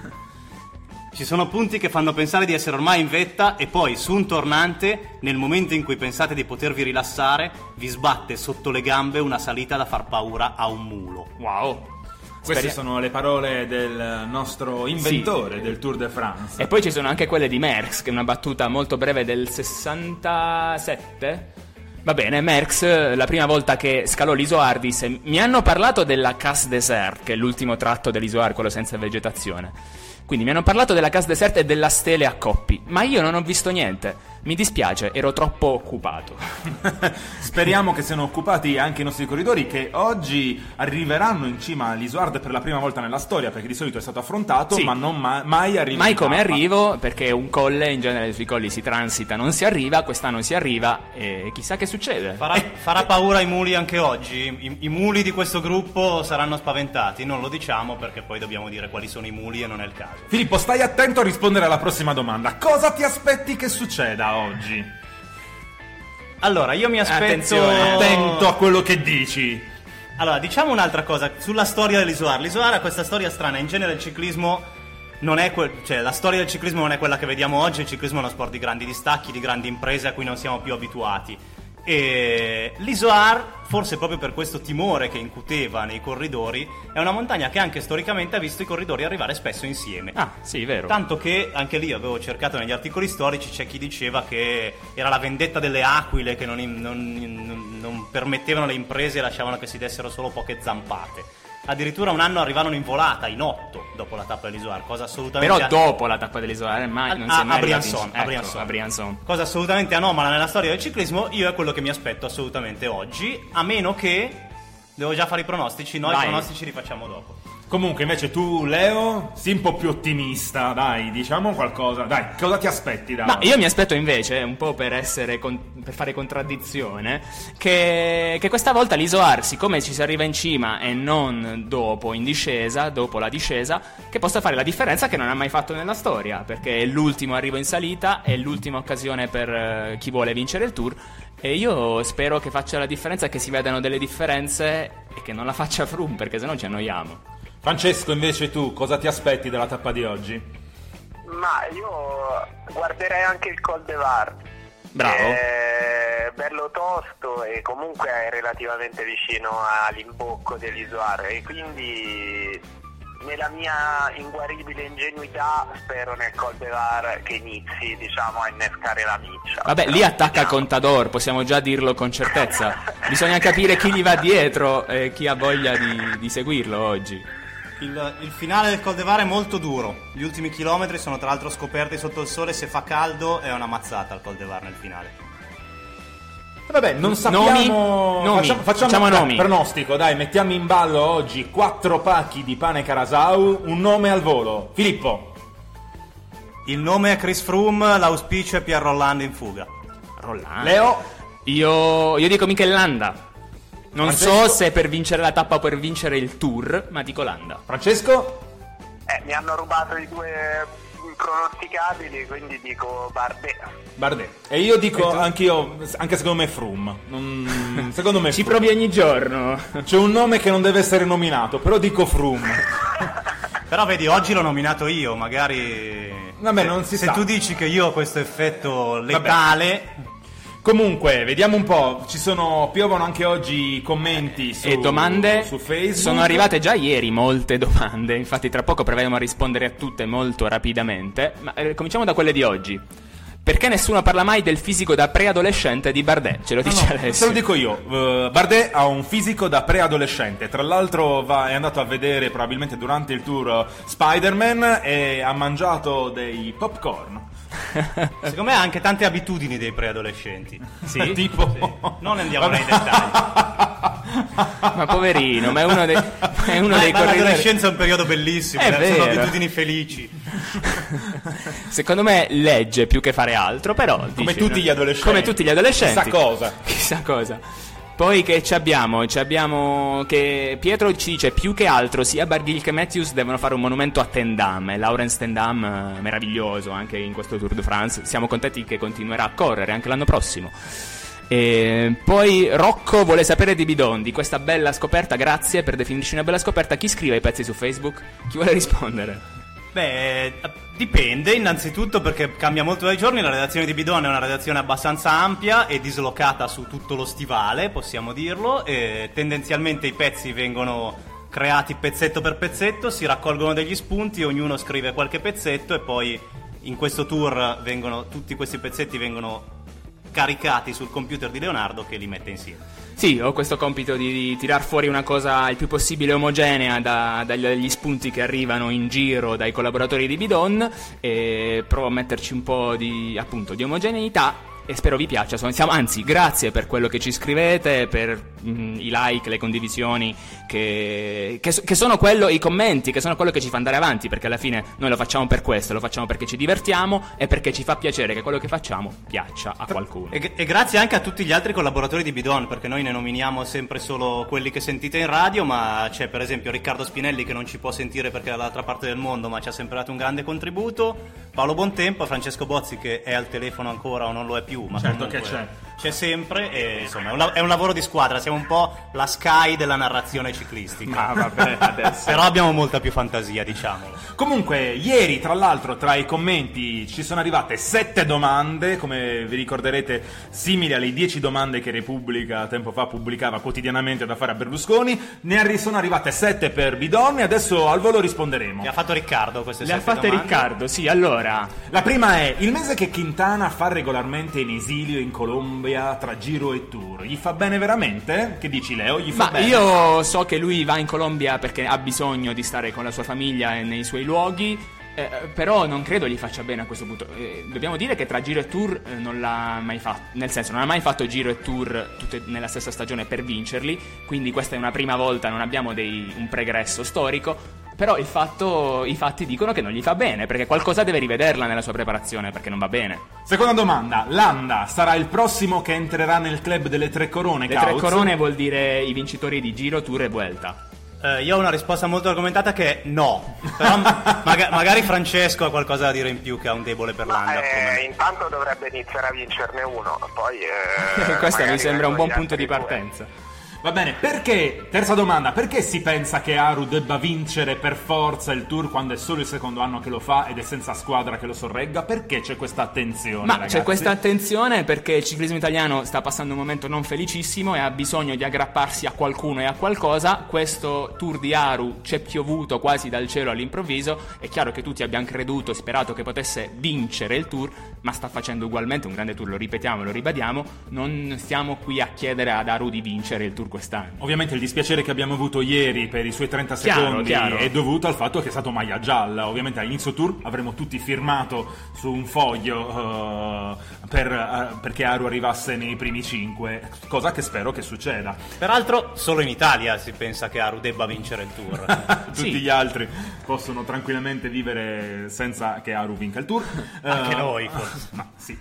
Ci sono punti che fanno pensare di essere ormai in vetta e poi su un tornante, nel momento in cui pensate di potervi rilassare, vi sbatte sotto le gambe una salita da far paura a un mulo. Wow. Queste sono le parole del nostro inventore sì. del Tour de France. E poi ci sono anche quelle di Merckx, che è una battuta molto breve del sessantasette. Va bene, Merckx, la prima volta che scalò l'Isoar, disse: mi hanno parlato della Casse Desert, che è l'ultimo tratto dell'Isoar, quello senza vegetazione. Quindi mi hanno parlato della Casse Desert e della Stele a Coppi, ma io non ho visto niente. Mi dispiace, ero troppo occupato. Speriamo che siano occupati anche i nostri corridori, che oggi arriveranno in cima all'Isoard per la prima volta nella storia, perché di solito è stato affrontato, sì. ma non ma- mai arriva. Mai come arrivo, perché un colle, in genere sui colli si transita, non si arriva, quest'anno si arriva e chissà che succede. Farà, eh, farà paura ai muli anche oggi. I, I muli di questo gruppo saranno spaventati, non lo diciamo perché poi dobbiamo dire quali sono i muli e non è il caso. Filippo, stai attento a rispondere alla prossima domanda. Cosa ti aspetti che succeda oggi? Allora, io mi aspetto... Attenzione, attento a quello che dici. Allora, diciamo un'altra cosa sulla storia dell'Isoar. L'Isoar ha questa storia strana. In genere il ciclismo non è quel... cioè la storia del ciclismo non è quella che vediamo oggi. Il ciclismo è uno sport di grandi distacchi, di grandi imprese a cui non siamo più abituati. E l'Isoar, forse proprio per questo timore che incuteva nei corridori, è una montagna che anche storicamente ha visto i corridori arrivare spesso insieme. Ah, sì, vero. Tanto che anche lì avevo cercato negli articoli storici, c'è chi diceva che era la vendetta delle aquile che non, non, non, non permettevano alle imprese e lasciavano che si dessero solo poche zampate. Addirittura un anno arrivarono in volata, in otto, dopo la tappa dell'Isoar, cosa assolutamente... Però dopo la tappa dell'Isoar, mai, non a, si è mai a Briançon, ecco, a Briançon. a Briançon. Cosa assolutamente anomala nella storia del ciclismo, io è quello che mi aspetto assolutamente oggi, a meno che... Devo già fare i pronostici, noi i pronostici li facciamo dopo. Comunque invece tu, Leo, sii un po' più ottimista, dai, diciamo qualcosa. Dai, cosa ti aspetti da... Ma io mi aspetto invece, un po' per essere con... per fare contraddizione, che... che questa volta l'Isoar, siccome ci si arriva in cima e non dopo, in discesa, dopo la discesa, che possa fare la differenza che non ha mai fatto nella storia, perché è l'ultimo arrivo in salita, è l'ultima occasione per uh, chi vuole vincere il Tour, e io spero che faccia la differenza, che si vedano delle differenze e che non la faccia Froome, perché sennò ci annoiamo. Francesco, invece tu, cosa ti aspetti dalla tappa di oggi? Ma io guarderei anche il Col de Var. Bravo. È bello tosto e comunque è relativamente vicino all'imbocco dell'Isoar e quindi nella mia inguaribile ingenuità spero nel Col de Var che inizi, diciamo, a innescare la miccia. Vabbè, Però lì attacca vediamo. Contador, possiamo già dirlo con certezza. Bisogna capire chi gli va dietro e chi ha voglia di, di seguirlo oggi. Il, il finale del Col de Var è molto duro. Gli ultimi chilometri sono tra l'altro scoperti sotto il sole. Se fa caldo è una mazzata il Col de Var nel finale. Vabbè, non sappiamo. Nomi? Nomi. Facciamo, facciamo, Facciamo un nomi. pronostico, dai, mettiamo in ballo oggi quattro pacchi di pane Carasau, un nome al volo. Filippo. Il nome è Chris Froome, l'auspicio è Pierre Rolland in fuga. Rolland. Leo. Io, io dico Mikel Landa. Non Francesco? so se per vincere la tappa o per vincere il Tour, ma dico Landa. Francesco. Eh, mi hanno rubato i due pronosticabili, quindi dico Bardet. Bardet. E io dico anch'io, anche secondo me Froome. Non, secondo me Ci Froome. provi ogni giorno. C'è un nome che non deve essere nominato, però dico Froome. Però vedi, oggi l'ho nominato io, magari... Vabbè, se, non si se sa. tu dici che io ho questo effetto letale... Comunque, vediamo un po', ci sono, piovono anche oggi commenti su, E domande su Facebook. sono arrivate già ieri molte domande, infatti tra poco proveremo a rispondere a tutte molto rapidamente, ma eh, cominciamo da quelle di oggi. Perché nessuno parla mai del fisico da preadolescente di Bardet? Ce lo dice No, no, Alessio. se lo dico io, uh, Bardet ha un fisico da preadolescente, tra l'altro va, è andato a vedere probabilmente durante il tour uh, Spider-Man e ha mangiato dei popcorn. Secondo me ha anche tante abitudini dei preadolescenti. Sì? Tipo? Sì. Non andiamo nei dettagli. Ma poverino, ma è uno dei, è uno ma, dei ma corridori. l'adolescenza è un periodo bellissimo, È sono vero. abitudini felici. Secondo me legge più che fare altro, però Come dice, tutti no? gli adolescenti. Come tutti gli adolescenti. Chissà cosa. Chissà cosa. Poi che ci abbiamo? Ci abbiamo che Pietro ci dice più che altro sia Barguil che Matthews devono fare un monumento a Tendam, e Laurens Tendam eh, meraviglioso anche in questo Tour de France. Siamo contenti che continuerà a correre anche l'anno prossimo. E poi Rocco vuole sapere di Bidon, di questa bella scoperta, grazie per definirci una bella scoperta. Chi scrive i pezzi su Facebook? Chi vuole rispondere? Beh, dipende innanzitutto perché cambia molto dai giorni. La redazione di Bidon è una redazione abbastanza ampia e dislocata su tutto lo stivale, possiamo dirlo, e tendenzialmente i pezzi vengono creati pezzetto per pezzetto, si raccolgono degli spunti, ognuno scrive qualche pezzetto e poi in questo tour vengono, tutti questi pezzetti vengono caricati sul computer di Leonardo che li mette insieme. Sì, ho questo compito di, di tirar fuori una cosa il più possibile omogenea da, dagli, dagli spunti che arrivano in giro dai collaboratori di Bidon, e provo a metterci un po' di, appunto, di omogeneità e spero vi piaccia. Siamo, anzi, grazie per quello che ci scrivete, per mh, i like, le condivisioni, che, che, che sono quello, i commenti, che sono quello che ci fa andare avanti, perché alla fine noi lo facciamo per questo, lo facciamo perché ci divertiamo e perché ci fa piacere che quello che facciamo piaccia a qualcuno. E, e grazie anche a tutti gli altri collaboratori di Bidon, perché noi ne nominiamo sempre solo quelli che sentite in radio, ma c'è per esempio Riccardo Spinelli che non ci può sentire perché è dall'altra parte del mondo, ma ci ha sempre dato un grande contributo, Paolo Bontempo, Francesco Bozzi che è al telefono ancora o non lo è più, ma Certo comunque che c'è. c'è sempre, e insomma è un, la- è un lavoro di squadra, siamo un po' la Sky della narrazione ciclistica. Ma vabbè, adesso. Però abbiamo molta più fantasia, diciamolo. Comunque, ieri, tra l'altro, tra i commenti ci sono arrivate sette domande, come vi ricorderete, simili alle dieci domande che Repubblica tempo fa pubblicava quotidianamente da fare a Berlusconi. Ne arri- sono arrivate sette per Bidon e adesso al volo risponderemo. Le ha fatto Riccardo queste Le ha sette fatte domande? Riccardo, sì, allora. La prima è: il mese che Quintana fa regolarmente in esilio in Colombia tra Giro e Tour, gli fa bene veramente? Che dici, Leo? Gli fa Ma bene? io so che lui va in Colombia perché ha bisogno di stare con la sua famiglia e nei suoi luoghi, eh, però non credo gli faccia bene a questo punto. Eh, dobbiamo dire che tra Giro e Tour eh, non l'ha mai fatto, nel senso non ha mai fatto Giro e Tour tutte nella stessa stagione per vincerli, quindi questa è una prima volta, non abbiamo dei, un pregresso storico. Però il fatto, i fatti dicono che non gli fa bene, perché qualcosa deve rivederla nella sua preparazione, perché non va bene. Seconda domanda: Landa sarà il prossimo che entrerà nel club delle tre corone? Le Cauz? tre corone vuol dire i vincitori di Giro, Tour e Vuelta. Eh, io ho una risposta molto argomentata che è no, però maga- magari Francesco ha qualcosa da dire in più, che ha un debole per Ma, Landa. eh, come me. intanto dovrebbe iniziare a vincerne uno, poi eh, Questo mi magari sembra un buon vengono gli punto di altri due. partenza. Va bene, perché, terza domanda, perché si pensa che Aru debba vincere per forza il Tour quando è solo il secondo anno che lo fa ed è senza squadra che lo sorregga? Perché c'è questa attenzione, Ma ragazzi? c'è questa attenzione perché il ciclismo italiano sta passando un momento non felicissimo e ha bisogno di aggrapparsi a qualcuno e a qualcosa. Questo Tour di Aru c'è piovuto quasi dal cielo all'improvviso. È chiaro che tutti abbiamo creduto, sperato che potesse vincere il Tour, ma sta facendo ugualmente un grande Tour, lo ripetiamo, lo ribadiamo. Non stiamo qui a chiedere ad Aru di vincere il Tour quest'anno. Ovviamente il dispiacere che abbiamo avuto ieri per i suoi trenta Chiaro, secondi chiaro. è dovuto al fatto che è stato maglia gialla. Ovviamente all'inizio Tour avremmo tutti firmato su un foglio uh, per, uh, perché Aru arrivasse nei primi cinque, cosa che spero che succeda. Peraltro solo in Italia si pensa che Aru debba vincere il Tour. Tutti Sì. gli altri possono tranquillamente vivere senza che Aru vinca il Tour. Anche Uh, noi, forse. Ma sì.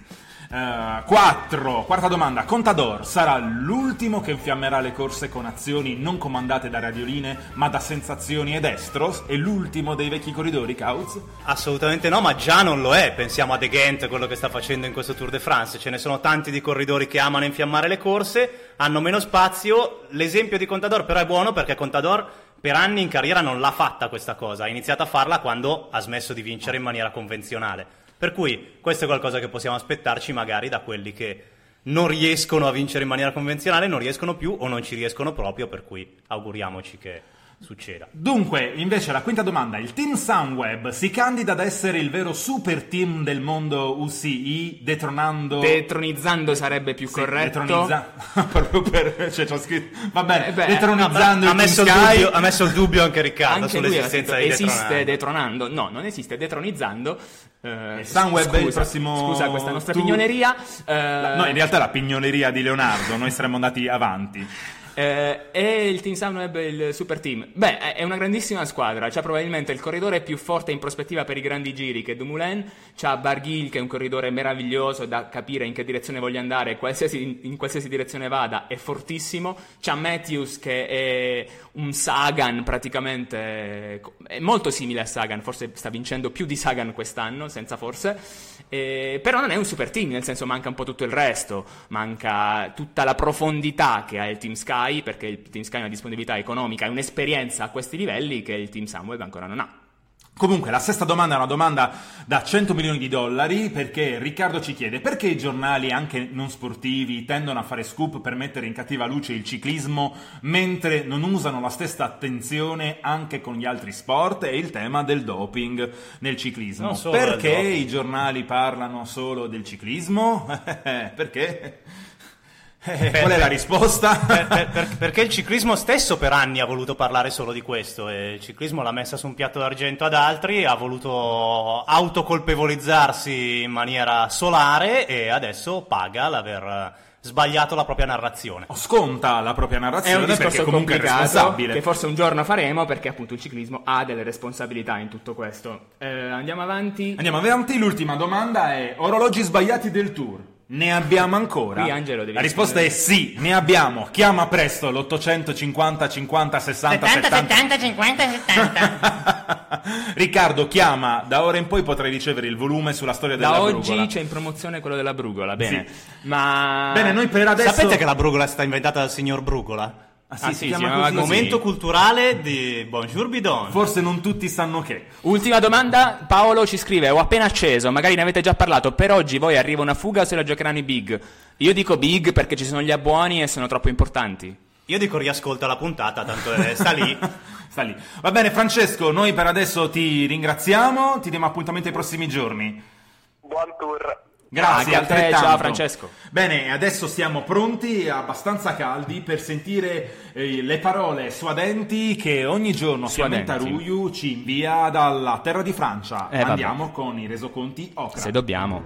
quattro. Quarta domanda: Contador sarà l'ultimo che infiammerà le corse con azioni non comandate da radioline ma da sensazioni ed estros? È l'ultimo dei vecchi corridori, Cauz? Assolutamente no, ma già non lo è. Pensiamo a De Ghent, quello che sta facendo in questo Tour de France. Ce ne sono tanti di corridori che amano infiammare le corse, hanno meno spazio. L'esempio di Contador però è buono, perché Contador per anni in carriera non l'ha fatta questa cosa, ha iniziato a farla quando ha smesso di vincere in maniera convenzionale. Per cui questo è qualcosa che possiamo aspettarci magari da quelli che non riescono a vincere in maniera convenzionale, non riescono più o non ci riescono proprio, per cui auguriamoci che succeda. Dunque, invece, la quinta domanda: il team Sunweb si candida ad essere il vero super team del mondo U C I, detronando... Detronizzando sarebbe più Sì, corretto. detronizza- proprio per... cioè, c'ho scritto... Va bene, Eh beh, detronizzando ha, il messo il Team Sky. dubbio, ha messo il dubbio anche Riccardo Anche lui ha sull'esistenza scritto, di esiste detronando. detronando. No, non esiste detronizzando. Eh, Sunweb è il scusa, prossimo Scusa questa nostra tour. pignoneria. eh, No, in realtà è la pignoleria di Leonardo, noi saremmo andati avanti. Eh, e il Team Sunweb, il super team. Beh, è una grandissima squadra. C'ha probabilmente il corridore più forte in prospettiva per i grandi giri, che è Dumoulin. C'ha Barguil, che è un corridore meraviglioso da capire in che direzione voglia andare, qualsiasi, in qualsiasi direzione vada, è fortissimo. C'ha Matthews, che è un Sagan praticamente, è molto simile a Sagan, forse sta vincendo più di Sagan quest'anno, senza forse. Eh, però non è un super team, nel senso manca un po' tutto il resto, manca tutta la profondità che ha il Team Sky, perché il Team Sky ha una disponibilità economica e un'esperienza a questi livelli che il Team Sunweb ancora non ha. Comunque, la sesta domanda è una domanda da cento milioni di dollari, perché Riccardo ci chiede perché i giornali, anche non sportivi, tendono a fare scoop per mettere in cattiva luce il ciclismo, mentre non usano la stessa attenzione anche con gli altri sport, e il tema del doping nel ciclismo. Perché i giornali parlano solo del ciclismo? Perché? Eh, qual è la risposta? Per, per, per, perché il ciclismo stesso per anni ha voluto parlare solo di questo, e il ciclismo l'ha messa su un piatto d'argento ad altri, ha voluto autocolpevolizzarsi in maniera solare e adesso paga l'aver sbagliato la propria narrazione. O sconta la propria narrazione, è un discorso perché comunque è responsabile, che forse un giorno faremo, perché appunto il ciclismo ha delle responsabilità in tutto questo. Eh, andiamo avanti. Andiamo avanti, l'ultima domanda è: orologi sbagliati del Tour. Ne abbiamo ancora? Qui, Angelo, devi la risposta è sì, ne abbiamo. Chiama presto l'ottocentocinquanta cinquanta sessanta settanta settanta cinquanta settanta. Riccardo, chiama, da ora in poi potrai ricevere il volume sulla storia della da brugola. Da oggi c'è in promozione quello della brugola, bene. Sì. Ma bene, noi per adesso sapete che la brugola è stata inventata dal signor Brugola? Ah sì, ah, si sì, chiama si così. Momento culturale di Bonjour Bidon. Forse non tutti sanno che. Ultima domanda, Paolo ci scrive: ho appena acceso, magari ne avete già parlato, per oggi voi arriva una fuga o se la giocheranno i big? Io dico big perché ci sono gli abbuoni e sono troppo importanti. Io dico riascolta la puntata, tanto è, sta lì. Sta lì. Va bene Francesco, noi per adesso ti ringraziamo, ti diamo appuntamento ai prossimi giorni. Buon tour. Grazie a te, altrettanto. ciao Francesco. Bene, adesso siamo pronti, abbastanza caldi, per sentire eh, le parole suadenti che ogni giorno Fiammetta Ruiu ci invia dalla terra di Francia. Eh, Andiamo vabbè. con i resoconti Ocra. Se dobbiamo.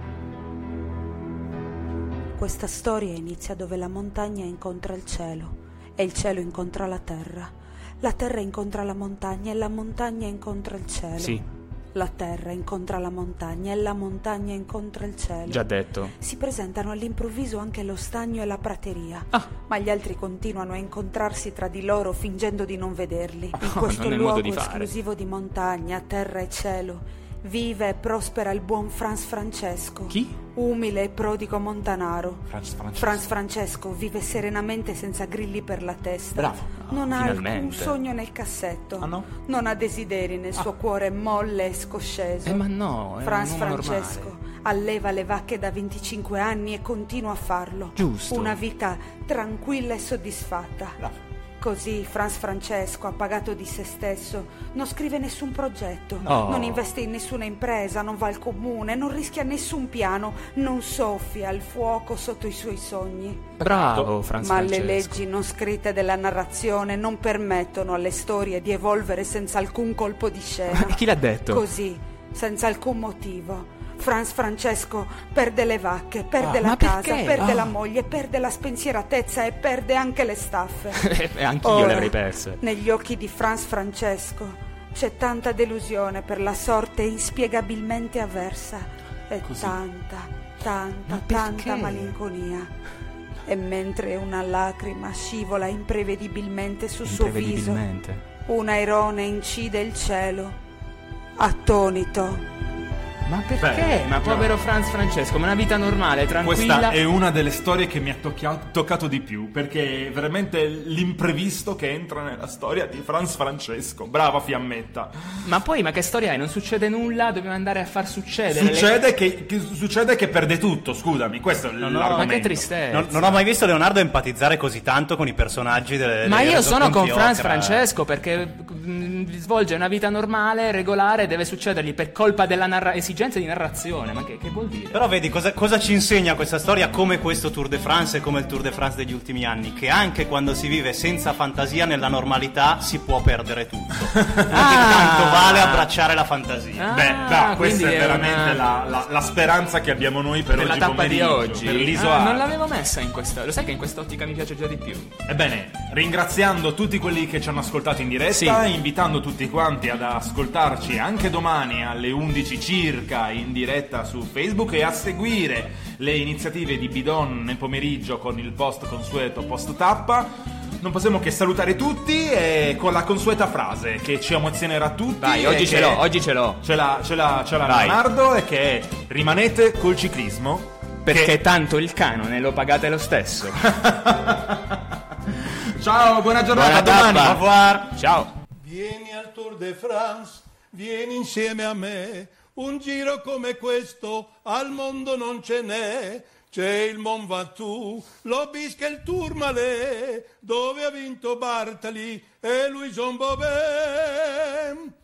Questa storia inizia dove la montagna incontra il cielo e il cielo incontra la terra. La terra incontra la montagna e la montagna incontra il cielo. Sì. La terra incontra la montagna e la montagna incontra il cielo. Già detto. Si presentano all'improvviso anche lo stagno e la prateria, ah. ma gli altri continuano a incontrarsi tra di loro fingendo di non vederli. In oh, questo non è luogo modo di fare. esclusivo di montagna, terra e cielo vive e prospera il buon Franz Francesco. Chi? Umile e prodigo montanaro. Franz Francesco. Franz Francesco vive serenamente senza grilli per la testa. Bravo. Non ha alcun finalmente. sogno nel cassetto. Ah, no? Non ha desideri nel suo cuore molle e scosceso. Eh ma no, è Franz un uomo Francesco normale. alleva le vacche da venticinque anni e continua a farlo. Giusto. Una vita tranquilla e soddisfatta. Bravo. Così Franz Francesco, appagato di se stesso, non scrive nessun progetto, No. non investe in nessuna impresa, non va al comune, non rischia nessun piano, non soffia il fuoco sotto i suoi sogni. Bravo Franz Ma Francesco. le leggi non scritte della narrazione non permettono alle storie di evolvere senza alcun colpo di scena. E chi l'ha detto? Così, senza alcun motivo, Franz Francesco perde le vacche, perde Ah, la ma casa, perché? perde Ah. la moglie, perde la spensieratezza e perde anche le staffe. E anch'io Ora, le avrei perse. negli occhi di Franz Francesco c'è tanta delusione per la sorte inspiegabilmente avversa e Così. tanta, tanta, Ma perché? tanta malinconia. E mentre una lacrima scivola imprevedibilmente sul suo viso, Imprevedibilmente. un airone incide il cielo, attonito. Ma perché? Beh, ma povero Franz Francesco, ma una vita normale, tranquilla. Questa è una delle storie che mi ha tocchiato- toccato di più, perché è veramente l'imprevisto che entra nella storia di Franz Francesco. Brava Fiammetta. Ma poi, ma che storia è? Non succede nulla, dobbiamo andare a far succedere. le- Succede che, che- succede che perde tutto, scusami, questo è no, l'argomento. Ma che tristezza. Non, non ho mai visto Leonardo empatizzare così tanto con i personaggi delle, Ma delle io sono con resoconti Franz Ocra. Francesco perché mh, svolge una vita normale, regolare, deve succedergli per colpa della narra- intransigenza di narrazione, ma che, che vuol dire? Però vedi cosa, cosa ci insegna questa storia, come questo Tour de France e come il Tour de France degli ultimi anni, che anche quando si vive senza fantasia nella normalità si può perdere tutto. Ah. Tanto vale abbracciare la fantasia. Ah, Beh, da, questa è veramente una... la, la, la speranza che abbiamo noi per, per oggi la tappa di oggi. Per l'isola. Ah, non l'avevo messa in questa. Lo sai che in quest'ottica mi piace già di più. Ebbene, ringraziando tutti quelli che ci hanno ascoltato in diretta, sì. invitando tutti quanti ad ascoltarci anche domani alle undici circa in diretta su Facebook e a seguire le iniziative di Bidon nel pomeriggio con il post consueto post tappa. Non possiamo che salutare tutti e con la consueta frase che ci emozionerà tutti. Dai, oggi ce l'ho, oggi ce l'ho. Ce l'ha, ce l'ha, ce l'ha Leonardo, e che è: rimanete col ciclismo. Perché che... tanto il canone lo pagate lo stesso. Ciao, buona giornata, buona a domani. Au revoir. Ciao. Vieni al Tour de France, vieni insieme a me. Un giro come questo al mondo non ce n'è. C'è il Mont Ventoux, l'Obisque e il Tourmalet, dove ha vinto Bartali e Louison Bobet.